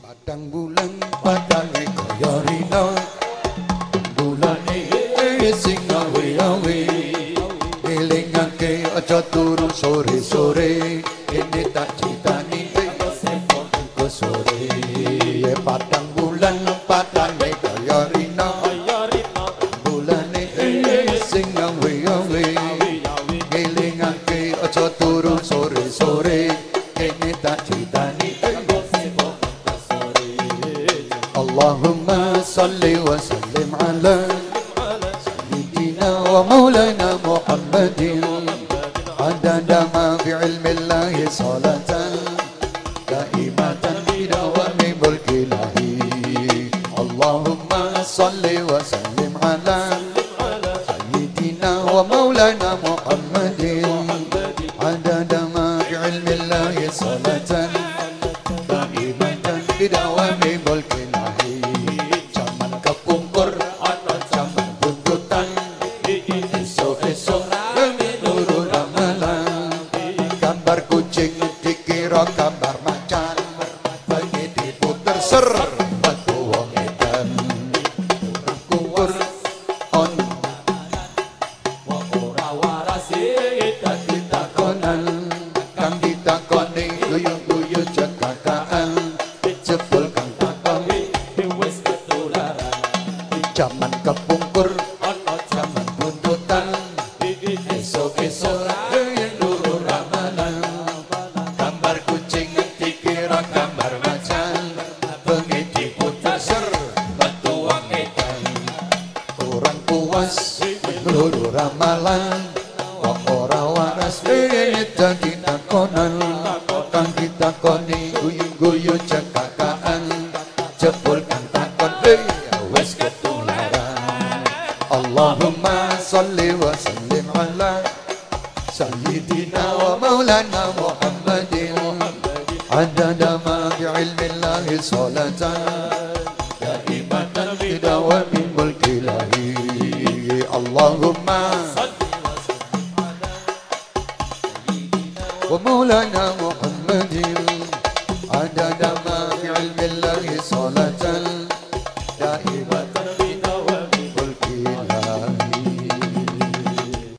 Padang bulan padane kaya rina bulane sing awe-awe elingake aja turu sore-sore ini tak critani ke sore padang bulan padane kaya rina bulane sing awe-awe elingake aja turu sore-sore ini tak critani Allahumma salli wa sallim ala sayyidina wa maulana Muhammadin adada ma fi ilmi Allahi salatan daimatan bidawami mulki ilahi Allahumma salli wa sallim ala sayyidina wa maulana Muhammadin adada ma fi ilmi Allahi salatan daimatan bidawami mulki gambar macan bagi diputer ser batu wong edan kubur on ora waras edan ditakonan kang ditakoni guyu-guyu cekakaan jebul kang takoni wis ketularan jaman kepungkur ana jaman buntutan esok-esok gambar macan bengi diputer ser batu wong edan kurang puas luru ramalan wong ora waras edan ditakonan kang ditakoni guyu-guyu cekakaan jebul kang takon wis ketularan Allahumma sholli wa sallim ala sayyidina wa maulana Muhammadin adada ma fi ilmi Allahi salatan daimatan bidawami